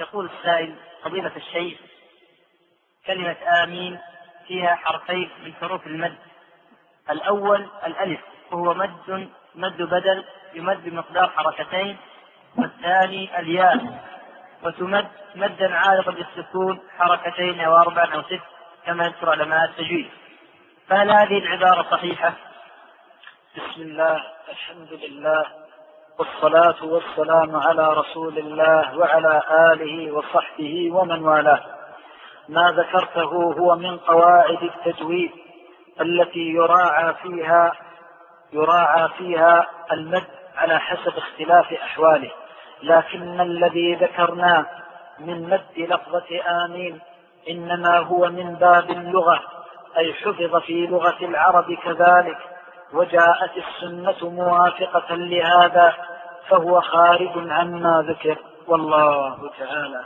يقول السائل: فضيلة الشيخ، كلمة آمين فيها حرفين من حروف المد. الأول الألف وهو مد بدل يمد بمقدار حركتين، والثاني الياء وتمد مدا عارضا للسكون حركتين أو 4 أو 6 كما يذكر علماء التجويد، فهل هذه العبارة صحيحة؟ بسم الله، الحمد لله، والصلاة والسلام على رسول الله وعلى آله وصحبه ومن والاه. ما ذكرته هو من قواعد التجويد التي يراعى فيها المد على حسب اختلاف أحواله، لكن الذي ذكرناه من مد لفظة آمين إنما هو من باب اللغة، أي حفظ في لغة العرب كذلك، وجاءت السنة موافقة لهذا، فهو خارج عما ذكر، والله تعالى.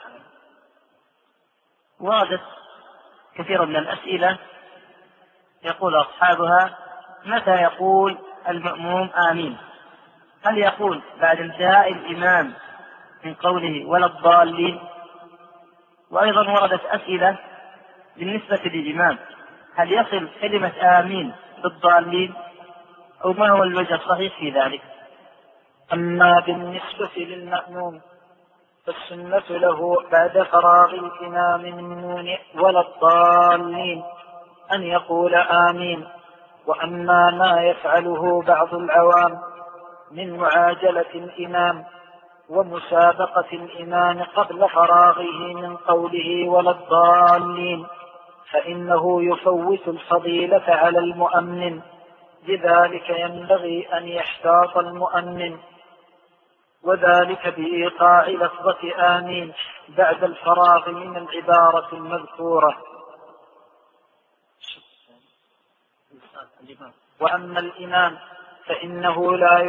وردت كثيرا من الأسئلة يقول أصحابها: متى يقول المأموم آمين؟ هل يقول بعد انتهاء الإمام من قوله ولا الضالين؟ وأيضا وردت أسئلة بالنسبة للإمام: هل يصل كلمة آمين بالضالين، أو ما هو الوجه الصحيح في ذلك؟ أما بالنسبة للمأموم فالسنة له بعد فراغ الإمام من نون ولا الضالين أن يقول آمين. وأما ما يفعله بعض العوام من معاجلة الإمام ومسابقة الإمام قبل فراغه من قوله ولا الضالين فإنه يفوت الفضيلة على المؤمن، لذلك ينبغي أن يحتاط المؤمن، وذلك بإيقاع لفظة آمين بعد الفراغ من العبارة المذكورة. وأما الإمام فإنه لا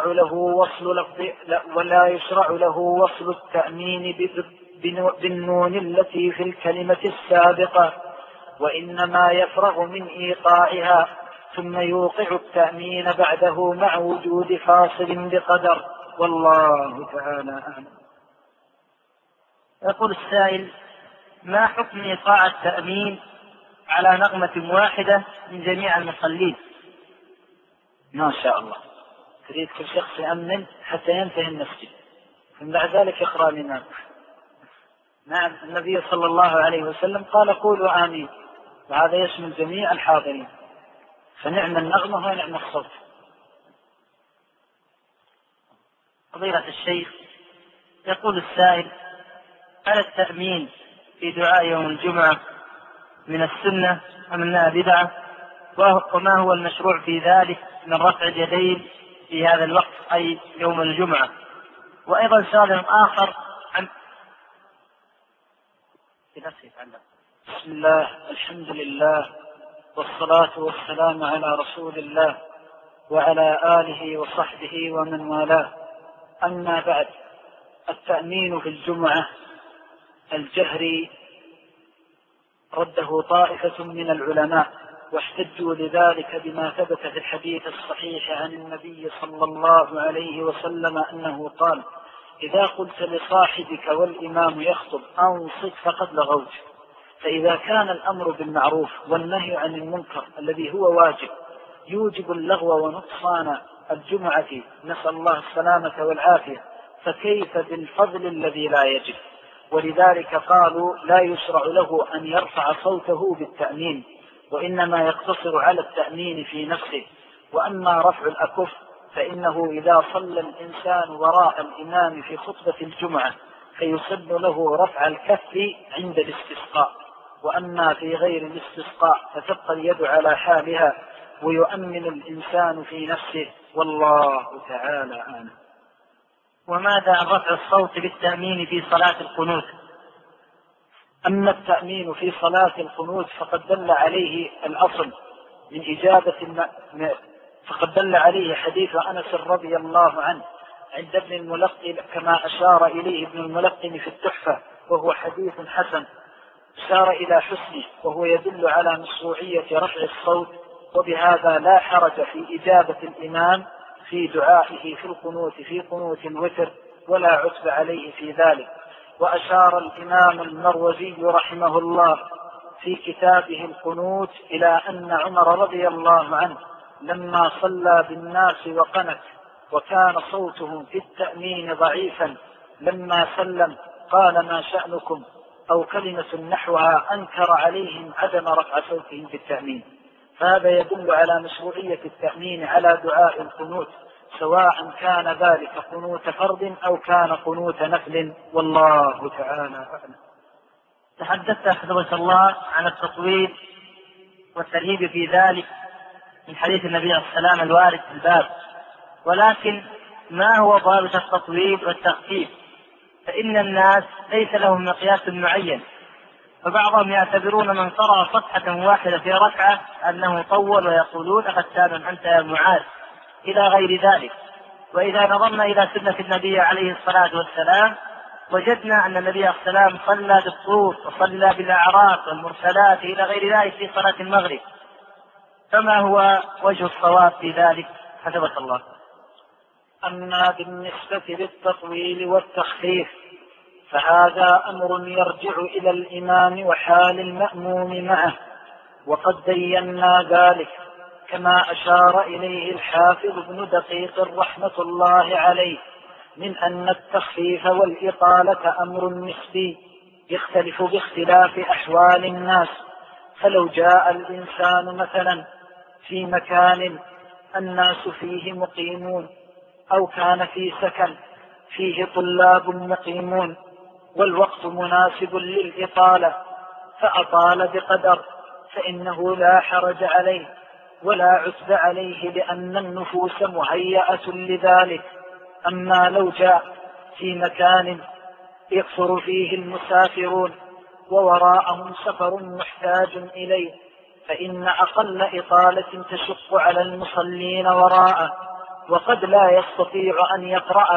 يشرع له وصل التأمين بالنون التي في الكلمة السابقة، وإنما يفرغ من إيقاعها ثم يوقع التأمين بعده مع وجود فاصل بقدر، والله تعالى أعلم. يقول السائل: ما حكم إيقاع التأمين على نغمة واحدة من جميع المصلين؟ ما شاء الله، تريد كل شخص يأمن حتى ينتهي المسجد، ثم بعد ذلك يقرأ الإمام. نعم، النبي صلى الله عليه وسلم قال قولوا آمين، وهذا يشمل جميع الحاضرين، فنعم النغمة ونعم الصوت. فضيلة الشيخ، يقول السائل: هل التأمين في دعاء يوم الجمعة من السنة أم أنها بدعة؟ وما هو المشروع في ذلك من رفع اليدين في هذا الوقت أي يوم الجمعة؟ وأيضا سؤال آخر عن بسم الله، الحمد لله، والصلاة والسلام على رسول الله وعلى آله وصحبه ومن والاه. أما بعد، التأمين في الجمعة الجهري رده طائفة من العلماء، واحتجوا لذلك بما ثبت في الحديث الصحيح عن النبي صلى الله عليه وسلم أنه قال: إذا قلت لصاحبك والإمام يخطب أنصت فقد لغوت. فإذا كان الأمر بالمعروف والنهي عن المنكر الذي هو واجب يوجب اللغو ونقصان الجمعة، نسأل الله السلامة والعافية، فكيف بالفضل الذي لا يجب؟ ولذلك قالوا لا يشرع له أن يرفع صوته بالتأمين، وإنما يقتصر على التأمين في نفسه. وأما رفع الأكف فإنه إذا صلى الإنسان وراء الإمام في خطبة الجمعة فيسن له رفع الكف عند الاستسقاء، وأما في غير الاستسقاء فتبقى اليد على حالها ويؤمن الإنسان في نفسه، والله تعالى أعلم. وماذا عن رفع الصوت بالتأمين في صلاة القنوت؟ أما التأمين في صلاة القنوت فقد دل عليه الأصل من إجابة فقد دل عليه حديث أنس رضي الله عنه عند ابن الملقن كما أشار إليه ابن الملقن في التحفة، وهو حديث حسن أشار إلى حسنه، وهو يدل على مشروعية رفع الصوت، وبهذا لا حرج في إجابة الإمام في دعائه في القنوت في قنوت الوتر، ولا عتب عليه في ذلك. وأشار الإمام المروزي رحمه الله في كتابه القنوت إلى أن عمر رضي الله عنه لما صلى بالناس وقنت وكان صوتهم في التأمين ضعيفا لما سلم قال ما شأنكم أو كلمة نحوها أنكر عليهم عدم رفع صوتهم في التأمين. فهذا يدل على مشروعية التأمين على دعاء القنوت سواء كان ذلك قنوت فرض أو كان قنوت نفل، والله تعالى أعلم. تحدثت حفظك الله عن التطويل والترهيب في ذلك من حديث النبي عليه السلام الوارد في الباب، ولكن ما هو ضابط التطويل والتخفيف؟ فإن الناس ليس لهم مقياس معين، فبعضهم يعتبرون من قرأ صفحة واحدة في ركعة أنه طول ويقولون أفتان أنت يا معاذ إلى غير ذلك. وإذا نظرنا إلى سنة النبي عليه الصلاة والسلام وجدنا أن النبي عليه السلام صلى بالطور وصلى بالأعراف والمرسلات إلى غير ذلك في صلاة المغرب، فما هو وجه الصواب في ذلك حفظك الله؟ أما بالنسبة للتطويل والتخفيف فهذا أمر يرجع إلى الإمام وحال المأموم معه، وقد بينا ذلك كما أشار إليه الحافظ ابن دقيق رحمة الله عليه من أن التخفيف والإطالة أمر نسبي يختلف باختلاف أحوال الناس. فلو جاء الإنسان مثلا في مكان الناس فيه مقيمون أو كان في سكن فيه طلاب مقيمون والوقت مناسب للإطالة فأطال بقدر فإنه لا حرج عليه ولا عتب عليه لأن النفوس مهيئة لذلك. أما لو جاء في مكان يكثر فيه المسافرون ووراءهم سفر محتاج إليه فإن أقل إطالة تشق على المصلين وراءه، وقد لا يستطيع أن يقرأ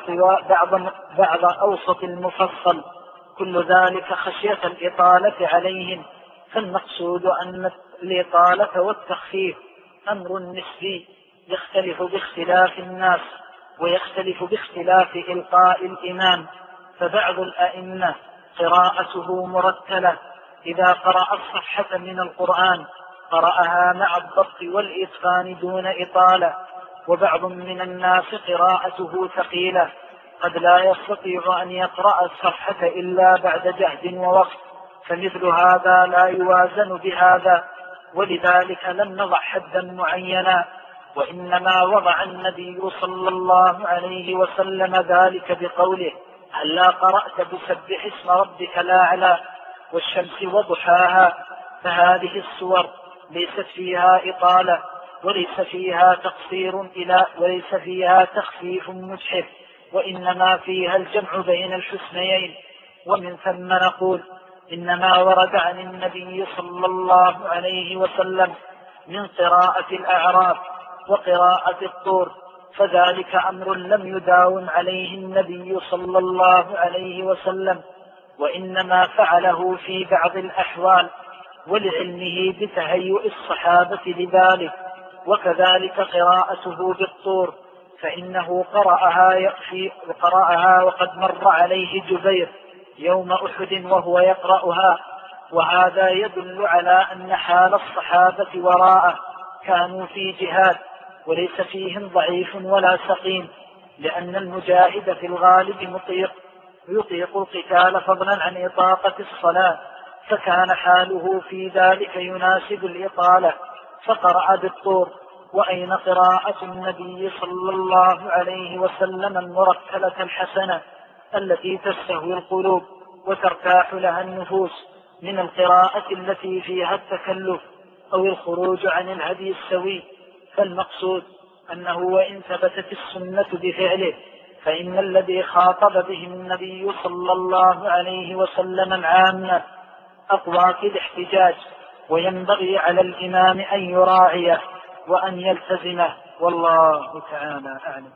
بعض أوسط المفصل، كل ذلك خشية الإطالة عليهم. فالمقصود أن الإطالة والتخفيف أمر نسبي يختلف باختلاف الناس ويختلف باختلاف إلقاء الإمام. فبعض الأئمة قراءته مرتلة، إذا قرأ الصفحة من القرآن قرأها مع الضبط والإتقان دون إطالة، وبعض من الناس قراءته ثقيلة قد لا يستطيع أن يقرأ الصفحة إلا بعد جهد ووقت، فمثل هذا لا يوازن بهذا. ولذلك لم نضع حدا معينا، وإنما وضع النبي صلى الله عليه وسلم ذلك بقوله هلا قرأت بسبح اسم ربك الأعلى والشمس وضحاها. فهذه السور ليست فيها إطالة وليس فيها تقصير وليس فيها تخفيف مجحف، وإنما فيها الجمع بين الحسنيين. ومن ثم نقول إنما ورد عن النبي صلى الله عليه وسلم من قراءة الأعراف وقراءة الطور فذلك أمر لم يداوم عليه النبي صلى الله عليه وسلم، وإنما فعله في بعض الأحوال ولعلمه بتهيؤ الصحابة لذلك. وكذلك قراءته بالطور فإنه قرأها وقد مر عليه جبير يوم أحد وهو يقرأها، وهذا يدل على أن حال الصحابة وراءه كانوا في جهاد وليس فيهم ضعيف ولا سقيم، لأن المجاهد في الغالب يطيق القتال فضلا عن إطاقة الصلاة، فكان حاله في ذلك يناسب الإطالة فقرأ بالطور. وأين قراءة النبي صلى الله عليه وسلم المرتلة الحسنة التي تستهوي القلوب وترتاح لها النفوس من القراءة التي فيها التكلف أو الخروج عن الهدي السوي؟ فالمقصود أنه وإن ثبتت السنة بفعله فإن الذي خاطب به النبي صلى الله عليه وسلم العامة أقوى في الاحتجاج، وينبغي على الإمام أن يراعيه وأن يلتزمه، والله تعالى أعلم.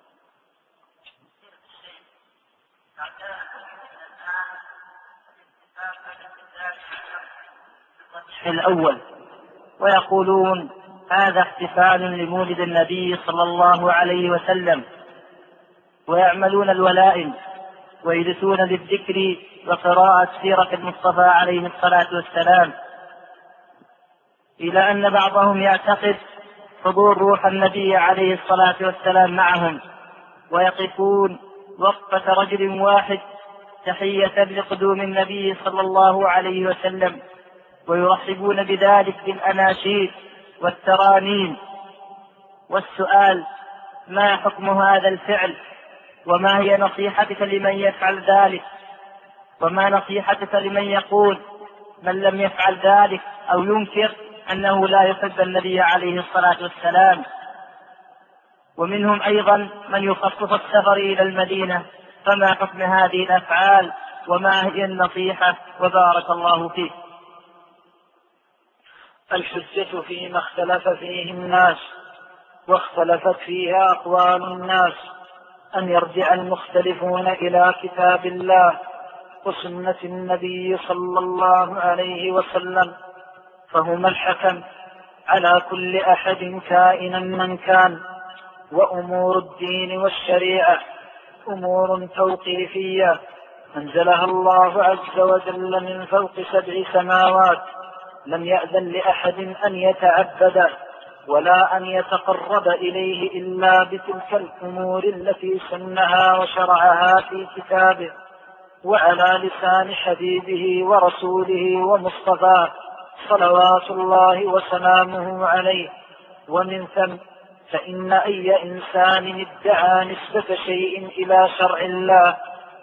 الأول ويقولون هذا احتفال لمولد النبي صلى الله عليه وسلم، ويعملون الولائم ويجلسون للذكر وقراءة سيرة المصطفى عليه الصلاة والسلام، إلى أن بعضهم يعتقد حضور روح النبي عليه الصلاة والسلام معهم، ويقفون وقفة رجل واحد تحية لقدوم النبي صلى الله عليه وسلم، ويرحبون بذلك بالأناشيد والترانيم. والسؤال: ما حكم هذا الفعل؟ وما هي نصيحتك لمن يفعل ذلك؟ وما نصيحتك لمن يقول من لم يفعل ذلك أو ينكر أنه لا يحب النبي عليه الصلاة والسلام؟ ومنهم أيضا من يخصص السفر إلى المدينة، فما حكم هذه الأفعال وما هي النصيحة؟ وبارك الله فيه. الحجة فيما اختلف فيه الناس واختلفت فيها أقوال الناس أن يرجع المختلفون إلى كتاب الله وسنة النبي صلى الله عليه وسلم، فهما الحكم على كل أحد كائنا من كان. وأمور الدين والشريعة أمور توقيفية أنزلها الله عز وجل من فوق 7 سماوات، لم يأذن لأحد أن يتعبد ولا أن يتقرب إليه إلا بتلك الأمور التي سنها وشرعها في كتابه وعلى لسان حبيبه ورسوله ومصطفاه صلوات الله وسلامه عليه. ومن ثم فإن أي إنسان ادعى نسبة شيء إلى شرع الله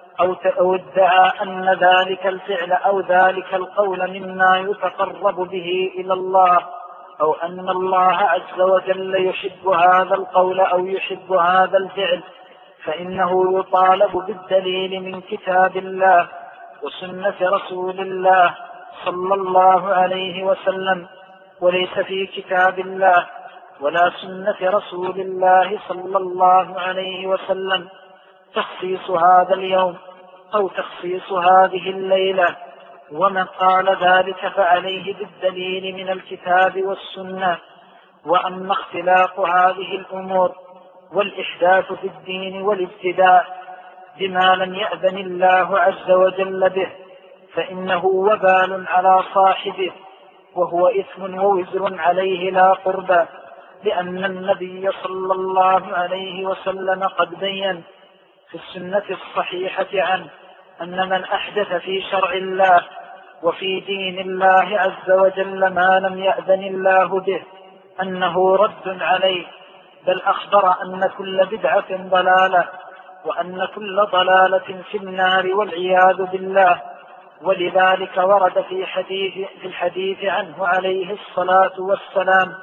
أو ادعى أن ذلك الفعل أو ذلك القول مما يتقرب به إلى الله، أو أن الله عز وجل يحب هذا القول أو يحب هذا الفعل، فإنه يطالب بالدليل من كتاب الله وسنة رسول الله صلى الله عليه وسلم. وليس في كتاب الله ولا سنة رسول الله صلى الله عليه وسلم تخصيص هذا اليوم أو تخصيص هذه الليلة، ومن قال ذلك فعليه بالدليل من الكتاب والسنة. وأما اختلاق هذه الأمور والإحداث في الدين والابتداء بما لم يأذن الله عز وجل به فإنه وبال على صاحبه، وهو إثم ووزر عليه لا قربى، لأن النبي صلى الله عليه وسلم قد بين في السنة الصحيحة عنه أن من أحدث في شرع الله وفي دين الله عز وجل ما لم يأذن الله به أنه رد عليه، بل أخبر أن كل بدعة ضلالة وأن كل ضلالة في النار والعياذ بالله. ولذلك ورد في الحديث عنه عليه الصلاة والسلام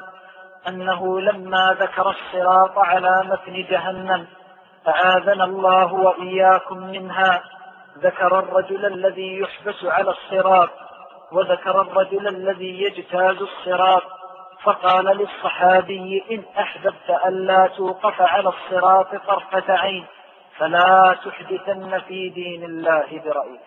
أنه لما ذكر الصراط على متن جهنم أعاذنا الله وإياكم منها، ذكر الرجل الذي يحبس على الصراط وذكر الرجل الذي يجتاز الصراط، فقال للصحابي: إن أحببت ألا توقف على الصراط طرفة عين فلا تحدثن في دين الله برأيك.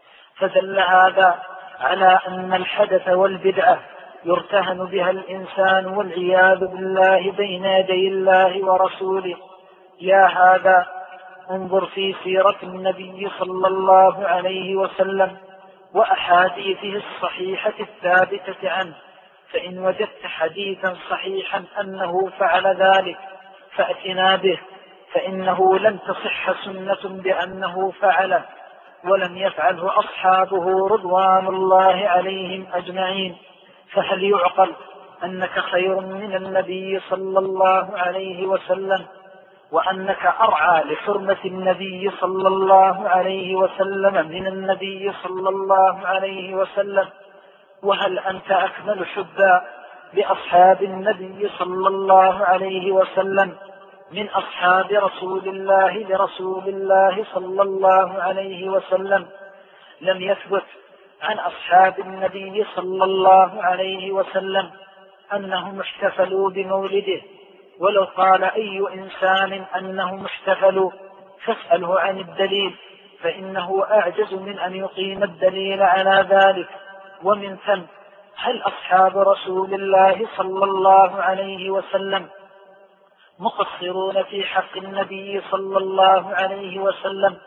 فدل هذا على أن الحدث والبدعة يرتهن بها الإنسان والعياذ بالله بين يدي الله ورسوله. يا هذا انظر في سيرة النبي صلى الله عليه وسلم وأحاديثه الصحيحة الثابتة عنه، فإن وجدت حديثا صحيحا أنه فعل ذلك فأتنا به، فإنه لم تصح سنة بأنه فعله ولم يفعله أصحابه رضوان الله عليهم أجمعين. فهل يعقل أنك خير من النبي صلى الله عليه وسلم وأنك أرعى لحرمة النبي صلى الله عليه وسلم من النبي صلى الله عليه وسلم؟ وهل أنت أكمل حبا لأصحاب النبي صلى الله عليه وسلم من أصحاب رسول الله لرسول الله صلى الله عليه وسلم؟ لم يثبت عن أصحاب النبي صلى الله عليه وسلم أنهم احتفلوا بمولده، ولو قال أي إنسان أنهم احتفلوا فاسأله عن الدليل، فإنه أعجز من أن يقيم الدليل على ذلك. ومن ثم هل أصحاب رسول الله صلى الله عليه وسلم مقصرون في حق النبي صلى الله عليه وسلم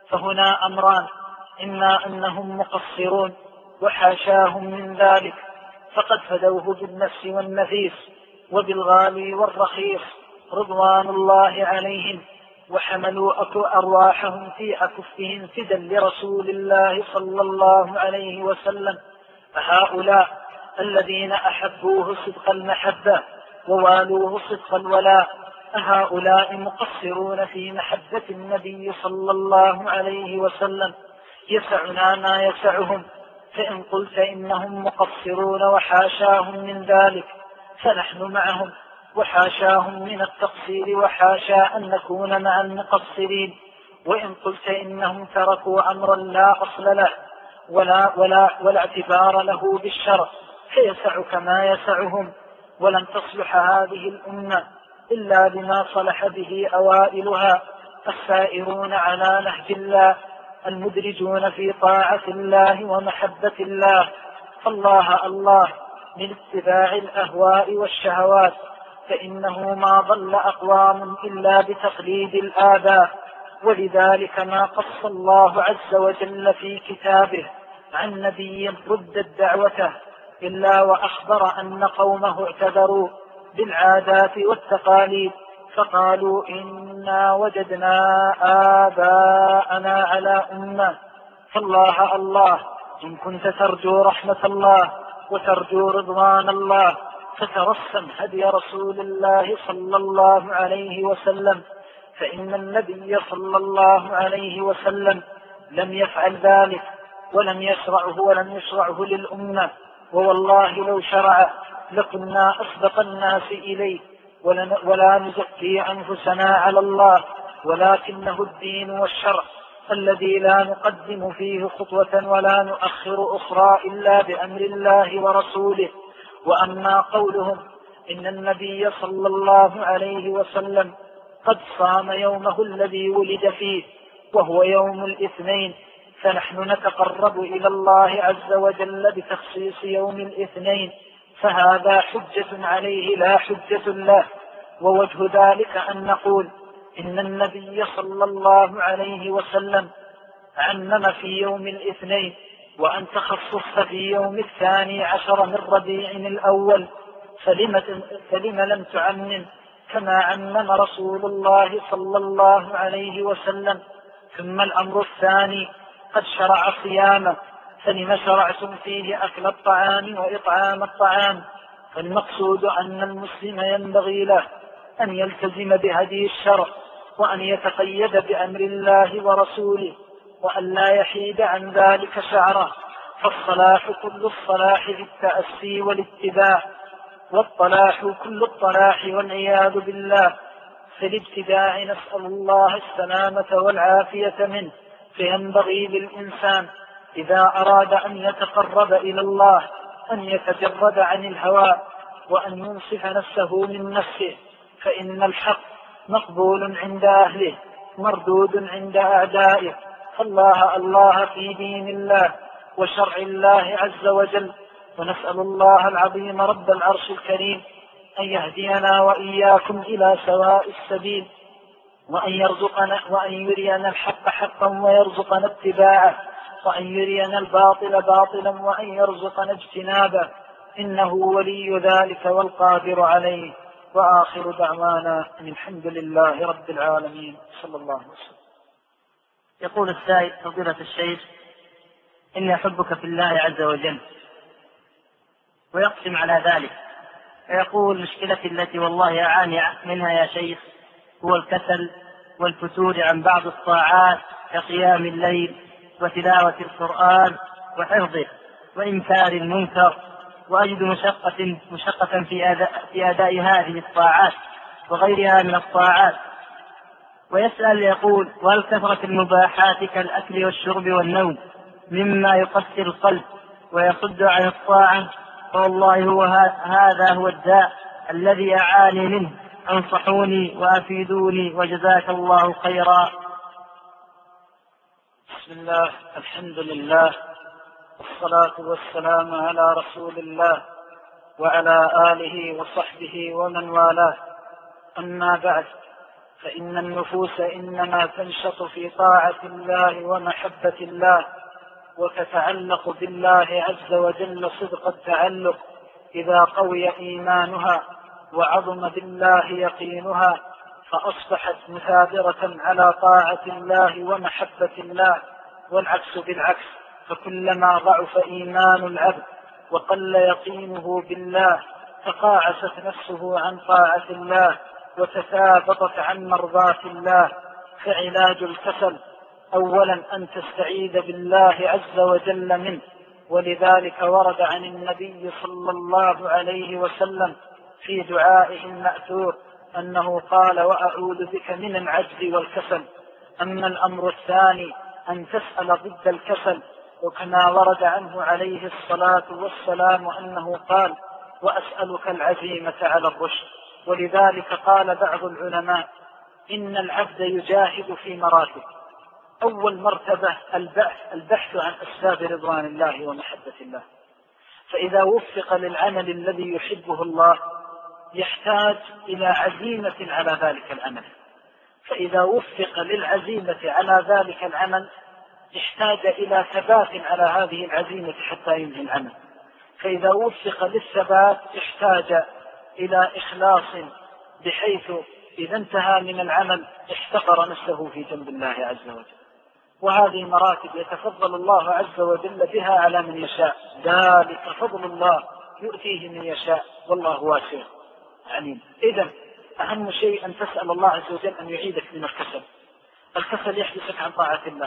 فهنا أمران: إما أنهم مقصرون وحاشاهم من ذلك، فقد فدوه بالنفس والنفيس وبالغالي والرخيص رضوان الله عليهم، وحملوا أرواحهم في أكفهم فدا لرسول الله صلى الله عليه وسلم. فهؤلاء الذين أحبوه صدق المحبة ووالوه صدق الولاء، فهؤلاء مقصرون في محبة النبي صلى الله عليه وسلم. يسعنا ما يسعهم، فإن قلت إنهم مقصرون وحاشاهم من ذلك فنحن معهم، وحاشاهم من التقصير وحاشا أن نكون مع المقصرين. وإن قلت إنهم تركوا أمرا لا أصل له ولا اعتبار له بالشرع فيسعك ما يسعهم. ولن تصلح هذه الأمة إلا بما صلح به أوائلها، السائرون على نهج الله، المدرجون في طاعة الله ومحبة الله. فالله الله من اتباع الأهواء والشهوات، فإنه ما ضل أقوام إلا بتقليد الآباء. ولذلك ما قص الله عز وجل في كتابه عن نبي ردت دعوته إلا وأخبر أن قومه اعتذروا بالعادات والتقاليد، فقالوا إنا وجدنا آباءنا على أمة. فالله الله إن كنت ترجو رحمة الله وترجو رضوان الله فترسم هدي رسول الله صلى الله عليه وسلم، فإن النبي صلى الله عليه وسلم لم يفعل ذلك ولم يشرعه للأمة. ووالله لو شرع لكنا أسبق الناس إليه، ولا نزكي أنفسنا على الله، ولكنه الدين والشرع الذي لا نقدم فيه خطوة ولا نؤخر أخرى إلا بأمر الله ورسوله. وأما قولهم إن النبي صلى الله عليه وسلم قد صام يومه الذي ولد فيه وهو يوم الاثنين، فنحن نتقرب إلى الله عز وجل بتخصيص يوم الاثنين، فهذا حجة عليه لا حجة له. ووجه ذلك أن نقول إن النبي صلى الله عليه وسلم عمم في يوم الاثنين، وأن تخصصت في يوم 12 من ربيع الأول، فلم لم تعمم كما عمم رسول الله صلى الله عليه وسلم؟ ثم الأمر الثاني: قد شرع صيامه، فلم شرعتم فيه أكل الطعام وإطعام الطعام؟ فالمقصود أن المسلم ينبغي له أن يلتزم بهدي الشرع، وأن يتقيد بأمر الله ورسوله، وأن لا يحيد عن ذلك شعره. فالصلاح كل الصلاح بالتأسي والاتباع، والطلاح كل الطلاح والعياذ بالله. في الابتداع نسأل الله السلامة والعافية منه. فينبغي للإنسان إذا أراد أن يتقرب إلى الله أن يتجرد عن الهوى، وأن ينصف نفسه من نفسه، فإن الحق مقبول عند أهله مردود عند أعدائه. فالله الله في دين الله وشرع الله عز وجل، ونسأل الله العظيم رب العرش الكريم أن يهدينا وإياكم إلى سواء السبيل، وأن يرينا الحق حقا ويرزقنا اتباعه، وأن يرينا الباطل باطلا وأن يرزقنا اجتنابه، إنه ولي ذلك والقادر عليه. وآخر دعوانا أن الحمد لله رب العالمين، صلى الله عليه وسلم. يقول السائل: فضيلة الشيخ، إني أحبك في الله عز وجل، ويقسم على ذلك، فيقول: مشكلتي التي والله أعاني منها يا شيخ هو الكسل والفتور عن بعض الطاعات كقيام الليل وتلاوة القرآن وحفظه وإنكار المنكر، وأجد مشقة في أداء هذه الطاعات وغيرها من الطاعات. ويسأل يقول: وهل كثرة المباحات كالأكل والشرب والنوم مما يقسي القلب ويصد عن الطاعة؟ فوالله هذا هو الداء الذي أعاني منه، انصحوني وأفيدوني وجزاك الله خيرا. بسم الله، الحمد لله، والصلاة والسلام على رسول الله وعلى آله وصحبه ومن والاه. أما بعد، فإن النفوس إنما تنشط في طاعة الله ومحبة الله، وتتعلق بالله عز وجل صدق التعلق إذا قوي إيمانها وعظم بالله يقينها، فأصبحت مثابرة على طاعة الله ومحبة الله. والعكس بالعكس، فكلما ضعف إيمان العبد وقل يقينه بالله تقاعست نفسه عن طاعة الله وتثابطت عن مرضاة الله. فعلاج الكسل أولا أن تستعيذ بالله عز وجل منه، ولذلك ورد عن النبي صلى الله عليه وسلم في دعائه المأثور أنه قال: وأعوذ بك من العجز والكسل. أما الأمر الثاني أن تسأل ضد الكسل، وكما ورد عنه عليه الصلاة والسلام أنه قال: وأسألك العزيمة على الرشد. ولذلك قال بعض العلماء: إن العبد يجاهد في مراتب. أول مرتبة البحث عن أسباب رضوان الله ومحبة الله، فإذا وفق للعمل الذي يحبه الله يحتاج إلى عزيمة على ذلك العمل، فإذا وفق للعزيمة على ذلك العمل احتاج إلى ثبات على هذه العزيمة حتى ينهي العمل، فإذا وفق للثبات احتاج إلى إخلاص بحيث إذا انتهى من العمل احتقر نفسه في جنب الله عز وجل. وهذه مراتب يتفضل الله عز وجل بها على من يشاء، ذلك فضل الله يؤتيه من يشاء والله واسع عليم. إذن أهم شيء أن تسأل الله عز وجل أن يعيدك من الكسل. الكسل يحدثك عن طاعة الله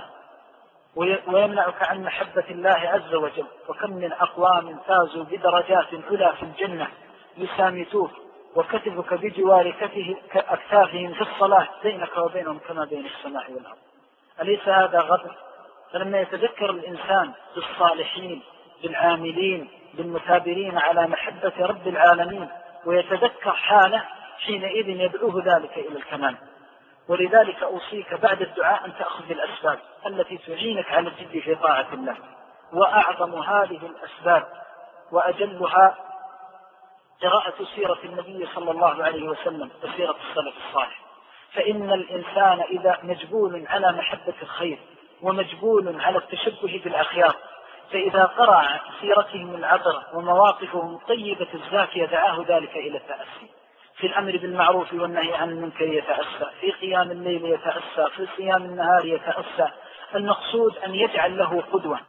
ويمنعك عن محبة الله عز وجل. وكم من أقوام فازوا بدرجات علا في الجنة يسامتوه وكتفك بجوار أكتافهم في الصلاة بينك وبينهم كما بين السماء والأرض. أليس هذا غدر؟ فلما يتذكر الإنسان بالصالحين بالعاملين بالمثابرين على محبة رب العالمين ويتذكر حاله حينئذ يدعوه ذلك إلى الكمال. ولذلك أوصيك بعد الدعاء أن تأخذ بالأسباب التي تعينك على الجد في طاعة الله. وأعظم هذه الأسباب وأجلها قراءة سيرة النبي صلى الله عليه وسلم وسيرة السلف الصالح. فإن الإنسان إذا مجبول على محبة الخير ومجبول على التشبه بالأخيار، فإذا قرأ سيرتهم العبرة ومواقفهم الطيبة الزاكية دعاه ذلك إلى التأسي في الأمر بالمعروف والنهي عن المنكر يتأسى، في قيام الليل يتأسى، في صيام النهار يتأسى. المقصود أن يجعل له قدوة.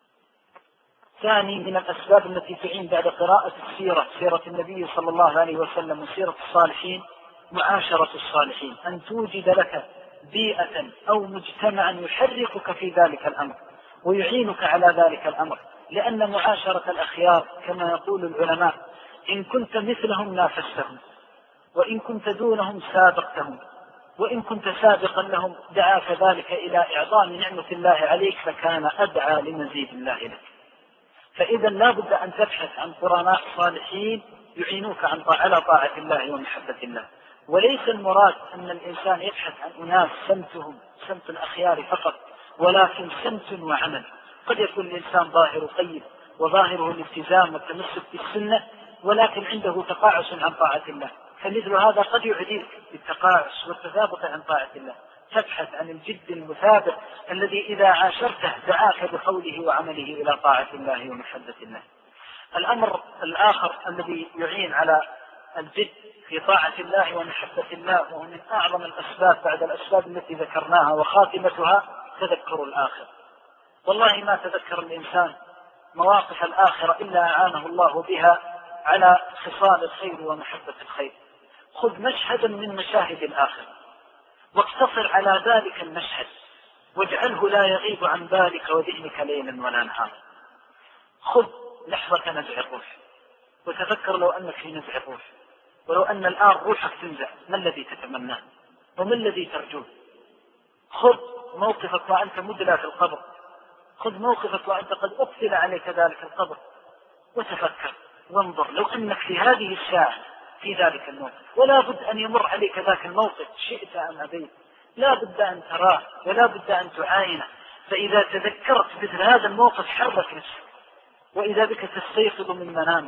ثاني من الأسباب التي تعين بعد قراءة السيرة سيرة النبي صلى الله عليه وسلم وسيرة الصالحين معاشرة الصالحين، أن توجد لك بيئة أو مجتمعا يحركك في ذلك الأمر ويعينك على ذلك الأمر. لأن معاشرة الأخيار كما يقول العلماء: إن كنت مثلهم نافستهم، وإن كنت دونهم سابقتهم، وإن كنت سابقا لهم دعاك ذلك إلى إعظام نعمة الله عليك فكان أدعى لمزيد الله لك. فإذا لا بد أن تبحث عن قرناء صالحين يعينوك على طاعة الله ومحبة الله. وليس المراد أن الإنسان يبحث عن أناس سمتهم سمت الأخيار فقط، ولكن سمت وعمل. قد يكون الإنسان ظاهر طيب وظاهره الالتزام والتمسك بالسنة، ولكن عنده تقاعس عن طاعة الله، فمثل هذا قد يعديك بالتقاعس والتثابت عن طاعة الله. تبحث عن الجد المثابر الذي إذا عاشرته دعاك بقوله وعمله إلى طاعة الله ومحبة الله. الأمر الآخر الذي يعين على الجد في طاعة الله ومحبة الله وهو من أعظم الأسباب بعد الأسباب التي ذكرناها وخاتمتها تذكر الآخر. والله ما تذكر الإنسان مواقف الآخرة إلا أعانه الله بها على خصال الخير ومحبة الخير. خذ مشهدا من مشاهد الآخرة واقتصر على ذلك المشهد واجعله لا يغيب عن بالك وذهنك ليلا ولا نهارا. خذ لحظة نزع الروح وتفكر لو أنك في نزع الروح، ولو أن الآن روحك تنزع، ما الذي تتمناه وما الذي ترجوه؟ خذ موقفك وأنت مدلى في القبر، خذ موقفك وأنت قد أقفل عليك ذلك القبر، وتفكر وانظر لو أنك في هذه الساعة في ذلك الموقف، ولا بد أن يمر عليك ذاك الموقف شئت أم أبيت، لا بد أن تراه ولا بد أن تعاينه. فإذا تذكرت مثل هذا الموقف حرك نفسك، وإذا بك تستيقظ من منامك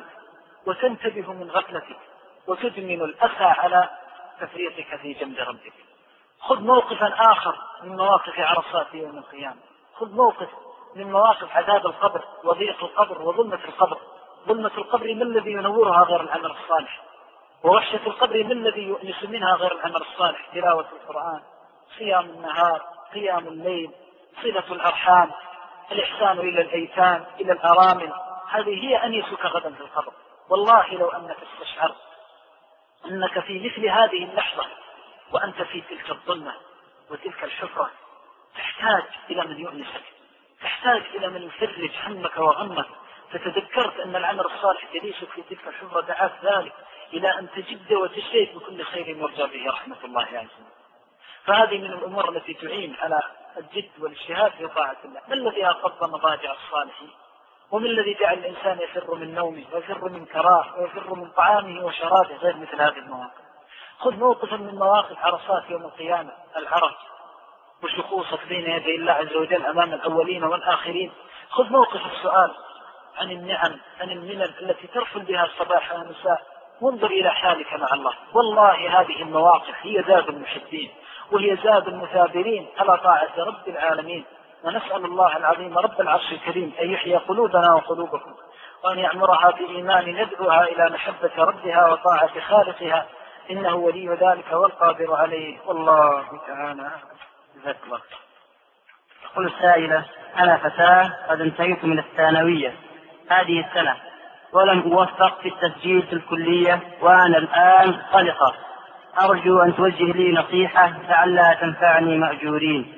وتنتبه من غفلتك وتدمن الأسى على تفريطك في جنب ربك. خذ موقفا آخر من مواقف عرصات يوم القيامة. خذ موقف من مواقف عذاب القبر وضيق القبر وظلمة القبر. ظلمة القبر ما الذي ينورها غير العمل الصالح، ووحشة القبر ما الذي يؤنس منها غير العمل الصالح؟ تلاوة القرآن، صيام النهار، قيام الليل، صلة الأرحام، الإحسان إلى الأيتام، إلى الأرامل. هذه هي أنيسك غدا في القبر. والله لو أنك استشعرت أنك في مثل هذه اللحظة وأنت في تلك الظلمة وتلك الحفرة تحتاج إلى من يؤنسك، تحتاج إلى من يفرج همك وغمك، فتذكرت أن العمل الصالح يليسك في تلك الحفرة، دعاك ذلك إلى أن تجد وتجتهد بكل خير يرجى به رحمة الله عز وجل. فهذه من الأمور التي تعين على الجد والاجتهاد في طاعة الله. ما الذي أقضى مضاجع الصالحين؟ ومن الذي جعل الإنسان يفر من نومه ويفر من كراه ويفر من طعامه وشرابه غير مثل هذه المواقف؟ خذ موقفا من مواقف عرصات يوم القيامة، العرض وشخوصك بين يدي الله عز وجل أمام الأولين والآخرين. خذ موقف السؤال عن النعم، عن المنن التي ترفل بها الصباح والمساء. وانظر إلى حالك مع الله. والله هذه المواقف هي زاد المحبين وهي زاد المثابرين على طاعة رب العالمين. ونسأل الله العظيم رب العرش الكريم أن يحيي قلوبنا وقلوبكم، وأن يعمرها بإيمان ندعوها إلى محبة ربها وطاعة خالقها، إنه ولي ذلك والقادر عليه. والله تعالى جزاك الله. تقول السائلة: أنا فتاة قد انتهيت من الثانوية هذه السنة ولم أوفق في التسجيل في الكلية وأنا الآن قلقة، أرجو أن توجه لي نصيحة لعلها تنفعني مأجورين.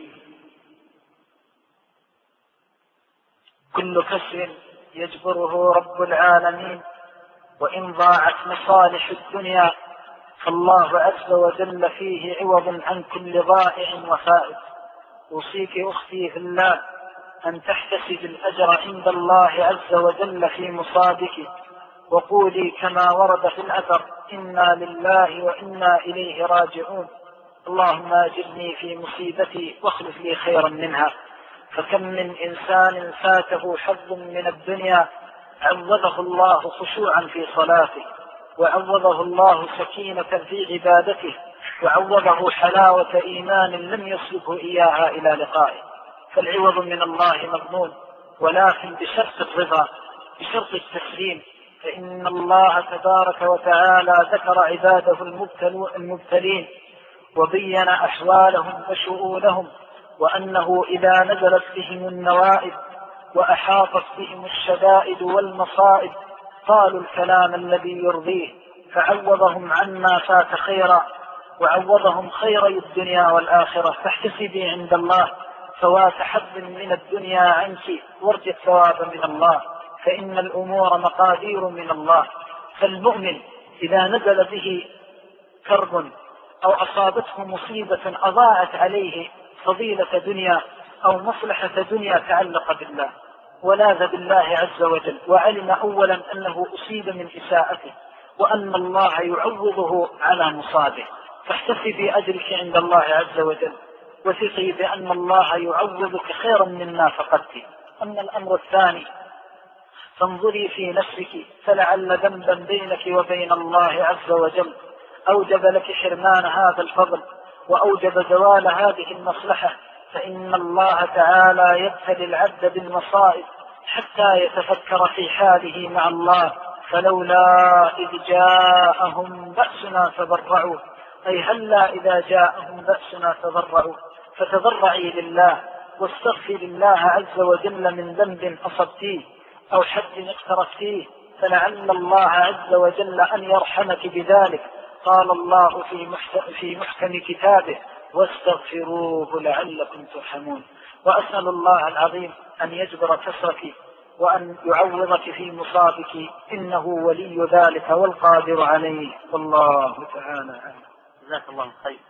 كل كسر يجبره رب العالمين، وإن ضاعت مصالح الدنيا فالله عز وجل فيه عوض عن كل ضائع وفائت. أوصيك أختي في الله أن تحتسب الأجر عند الله عز وجل في مصابك، وقولي كما ورد في الأثر: إنا لله وإنا إليه راجعون، اللهم أجرني في مصيبتي واخلف لي خيرا منها. فكم من إنسان فاته حظ من الدنيا عوضه الله خشوعا في صلاته، وعوضه الله سكينة في عبادته، وعوضه حلاوة إيمان لم يصلبه إياها إلى لقائه. فالعوض من الله مضمون، ولكن بشرط الرضا، بشرط التسليم. فإن الله تبارك وتعالى ذكر عباده المبتلين وبين أحوالهم وشؤونهم، وأنه إذا نزلت بهم النوائب وأحاطت بهم الشدائد والمصائب قالوا الكلام الذي يرضيه، فعوضهم عما فات خيرا، وعوضهم خيري الدنيا والآخرة. فاحتسبي عند الله فوات حظ من الدنيا عنك وارجع ثوابا من الله، فإن الأمور مقادير من الله. فالمؤمن إذا نزل به كرب أو أصابته مصيبة أضاعت عليه فضيلة دنيا أو مصلحة دنيا تعلق بالله ولاذ بالله عز وجل، وعلم أولا أنه أصيب من إساءته وأن الله يعوضه على مصابه، فاحتسبي أجرك عند الله عز وجل، وثقي بأن الله يعوضك خيرا مما فقدت. أما الأمر الثاني فانظري في نفسك، فلعل ذنبا بينك وبين الله عز وجل أوجب لك حرمان هذا الفضل وأوجب زوال هذه المصلحة. فإن الله تعالى يبتلي العبد بالمصائب حتى يتفكر في حاله مع الله. فلولا إذ جاءهم بأسنا تضرعوا، أي هلا إذا جاءهم بأسنا تضرعوا. فتضرعي لله واستغفر الله عز وجل من ذنب أصبتيه أو حد اقترفتيه، فلعل الله عز وجل أن يرحمك بذلك. قال الله في محكم كتابه: واستغفروه لعلكم ترحمون. وأسأل الله العظيم أن يجبر كسرك وأن يعوضك في مصابك، إنه ولي ذلك والقادر عليه. والله تعالى أعلم. جزاك الله خير.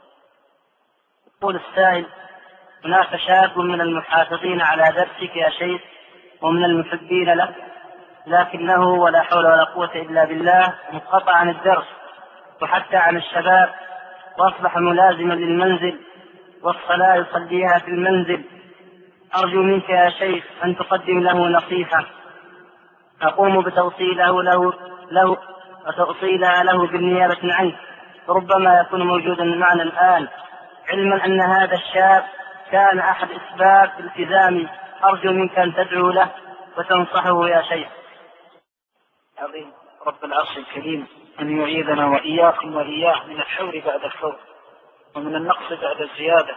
يقول السائل: هناك شاب من المحافظين على درسك يا شيخ ومن المحبين لك، لكنه ولا حول ولا قوة إلا بالله انقطع عن الدرس وحتى عن الشباب، وأصبح ملازما للمنزل والصلاة يصليها في المنزل. أرجو منك يا شيخ أن تقدم له نصيحة أقوم بتوصيلها له بالنيابة عنك، ربما يكون موجودا معنا الآن علما أن هذا الشاب كان أحد أسباب التزامي، أرجو منك أن تدعو له وتنصحه يا شيخ. عظيم رب العرش الكريم أن يعيذنا وإياكم وإياه من الحور بعد الفور ومن النقص بعد الزيادة.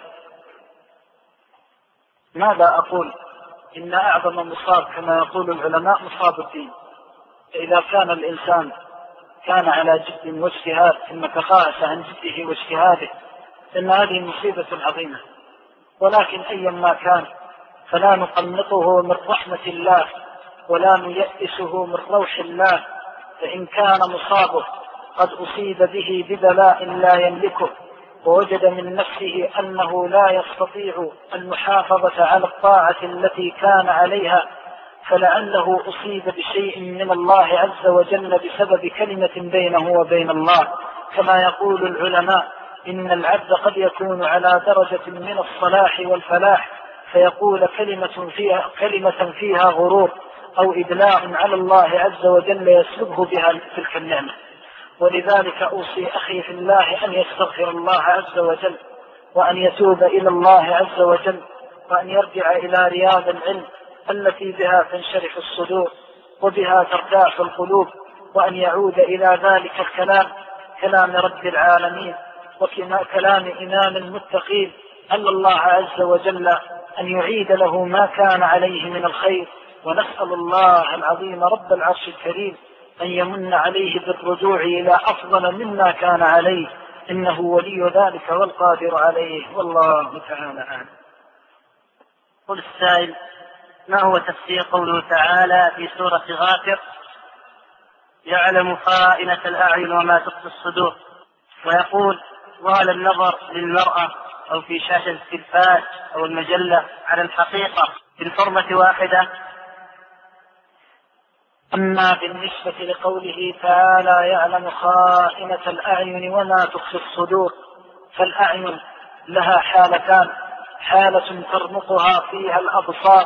ماذا أقول؟ إن أعظم مصاب كما يقول العلماء مصاب الدين. إذا كان الإنسان كان على جد واجتهاد ثم تخاس عن جده واجتهاده إن هذه مصيبة عظيمة. ولكن أيا ما كان فلا نقنطه من رحمة الله ولا نيأسه من روح الله، فإن كان مصابه قد أصيب به ببلاء لا يملكه ووجد من نفسه أنه لا يستطيع المحافظة على الطاعة التي كان عليها، فلعله أصيب بشيء من الله عز وجل بسبب كلمة بينه وبين الله. كما يقول العلماء إن العبد قد يكون على درجة من الصلاح والفلاح فيقول كلمة فيها غرور أو إدلاء على الله عز وجل يسلبه بها تلك النعمة. ولذلك أوصي أخي في الله أن يستغفر الله عز وجل وأن يتوب إلى الله عز وجل وأن يرجع إلى رياض العلم التي بها تنشرح الصدور وبها ترتاح القلوب، وأن يعود إلى ذلك الكلام كلام رب العالمين وكلام إمام المتقين أن الله عز وجل أن يعيد له ما كان عليه من الخير. ونسأل الله العظيم رب العرش الكريم أن يمن عليه بالرجوع إلى أفضل مما كان عليه، إنه ولي ذلك والقادر عليه، والله تعالى أعلم. قل السائل: ما هو تفسير قوله تعالى في سورة غافر: يعلم خائنة الأعين وما تخفي الصدور، ويقول: وهل النظر للمرأة أو في شاشة التلفاز أو المجلة على الحقيقة في الفرمة واحدة؟ أما بالنسبة لقوله تعالى يعلم خائنة الأعين وما تخفي الصدور، فالأعين لها حالتان: حالة ترمقها فيها الأبصار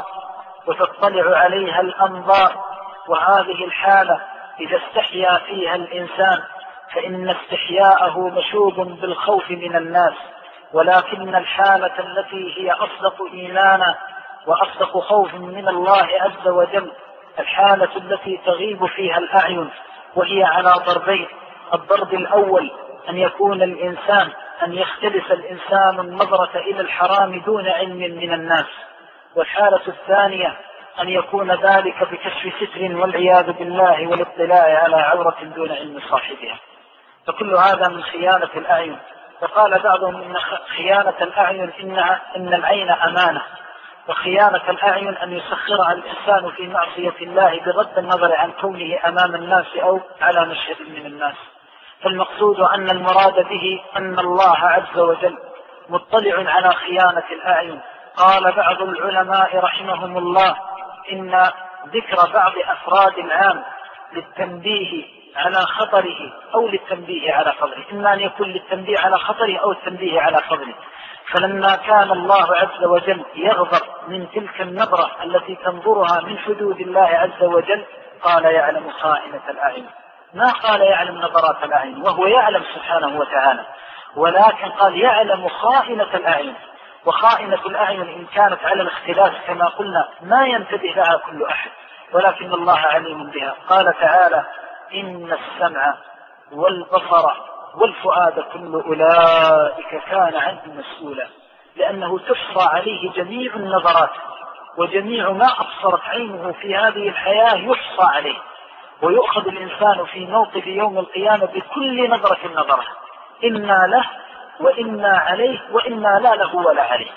وتطلع عليها الأنظار، وهذه الحالة إذا استحيا فيها الإنسان فإن استحياءه مشوب بالخوف من الناس. ولكن الحالة التي هي أصدق إيمانا وأصدق خوف من الله عز وجل الحالة التي تغيب فيها الأعين، وهي على ضربين: الضرب الأول أن يكون الإنسان أن يختلف الإنسان النظرة إلى الحرام دون علم من الناس، والحالة الثانية أن يكون ذلك بكشف ستر والعياذ بالله والاطلاع على عورة دون علم صاحبها. فكل هذا من خيانة الأعين. فقال بعضهم إن خيانة الأعين إن العين أمانة، وخيانة الأعين أن يسخرها الإنسان في معصية الله بغض النظر عن كونه أمام الناس أو على مشهد من الناس. فالمقصود أن المراد به أن الله عز وجل مطلع على خيانة الأعين. قال بعض العلماء رحمهم الله إن ذكر بعض أفراد العام للتنبيه على خطره أو للتنبيه على فضله، إما أن يكون للتنبيه على خطره أو التنبيه على فضله. فلما كان الله عز وجل يغضب من تلك النظرة التي تنظرها من حدود الله عز وجل قال يعلم خائنة الأعين، ما قال يعلم نظرات الأعين، وهو يعلم سبحانه وتعالى، ولكن قال يعلم خائنة الأعين. وخائنة الأعين إن كانت على الاختلاف كما قلنا ما ينتبه لها كل أحد، ولكن الله عليم بها. قال تعالى: إن السمع والبصر والفؤاد كل أولئك كان عنه مسؤولا، لأنه تحصى عليه جميع النظرات، وجميع ما أبصرت عينه في هذه الحياة يحصى عليه، ويؤخذ الإنسان في موقف يوم القيامة بكل نظرة نظرة، إنا له وإنا عليه وإنا لا له ولا عليه.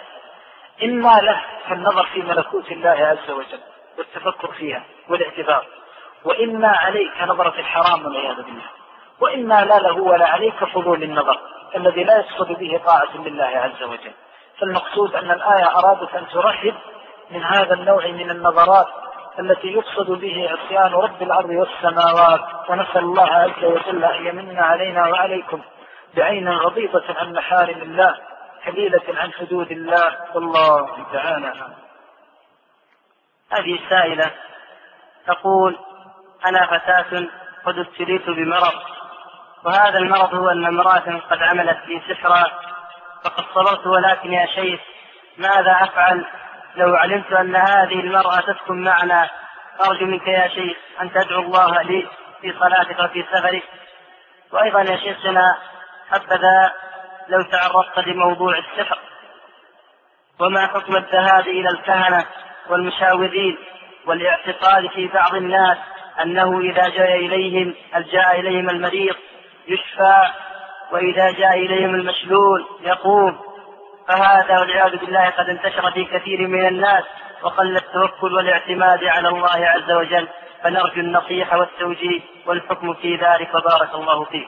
إنا له كالنظر في ملكوت الله عز وجل والتفكر فيها والاعتبار، وإنا عليه كنظرة الحرام والعياذ بالله، وإنا لا له ولا عليه كفضول النظر الذي لا يقصد به طاعة لله عز وجل. فالمقصود أن الآية أرادت أن ترهب من هذا النوع من النظرات التي يقصد به عصيان رب الأرض والسماوات. ونسأل الله عز وجل أن يمن علينا وعليكم بعين غضيضة عن محارم الله كليلة عن حدود الله، والله تعالى. هذه سائلة تقول: أنا فتاة قد ابتليت بمرض، وهذا المرض هو أن امرأة قد عملت لي سحرا فقد صبرت، ولكن يا شيخ ماذا أفعل لو علمت أن هذه المرأة تسكن معنا؟ أرجو منك يا شيخ أن تدعو الله لي في صلاتك وفي سفرك. وأيضا يا شيخنا حبذا لو تعرضت لموضوع السحر، وما حكم الذهاب إلى الكهنة والمشاورين والاعتقاد في بعض الناس أنه إذا جاء إليهم المريض يشفى، وإذا جاء إليهم المشلول يقوم، فهذا والعياذ بالله قد انتشر في كثير من الناس، وقل التوكل والاعتماد على الله عز وجل، فنرجو النصيحة والتوجيه والحكم في ذلك، وبارك الله فيه.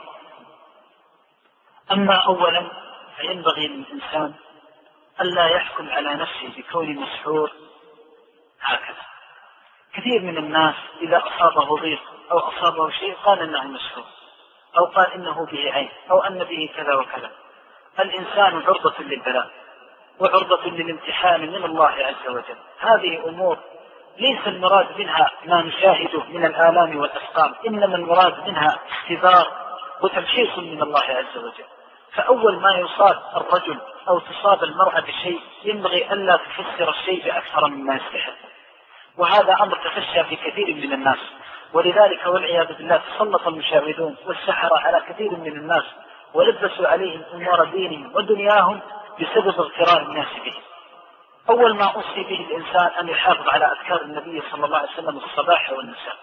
أما أولا فينبغي للإنسان ألا يحكم على نفسه بكون مسحور هكذا. كثير من الناس إذا أصابه ضيق أو أصابه شيء قال إنه مسحور، أو قال إنه به عين، أو أن به كذا وكذا. الإنسان عرضة للبلاء وعرضة للامتحان من الله عز وجل. هذه أمور ليس المراد منها ما نشاهده من الآلام والأسقام، إنما المراد منها اختبار وتمحيص من الله عز وجل. فأول ما يصاب الرجل أو تصاب المرأة بشيء ينبغي ألا تفسر الشيء بأكثر مما يستحق، وهذا أمر تفشى في كثير من الناس، ولذلك والعياذ بالله تسلط المشاهدون والسحرة على كثير من الناس ولبسوا عليهم أمور دينهم ودنياهم بسبب اغترار الناس به. أول ما أوصي به الإنسان أن يحافظ على أذكار النبي صلى الله عليه وسلم الصباح والمساء،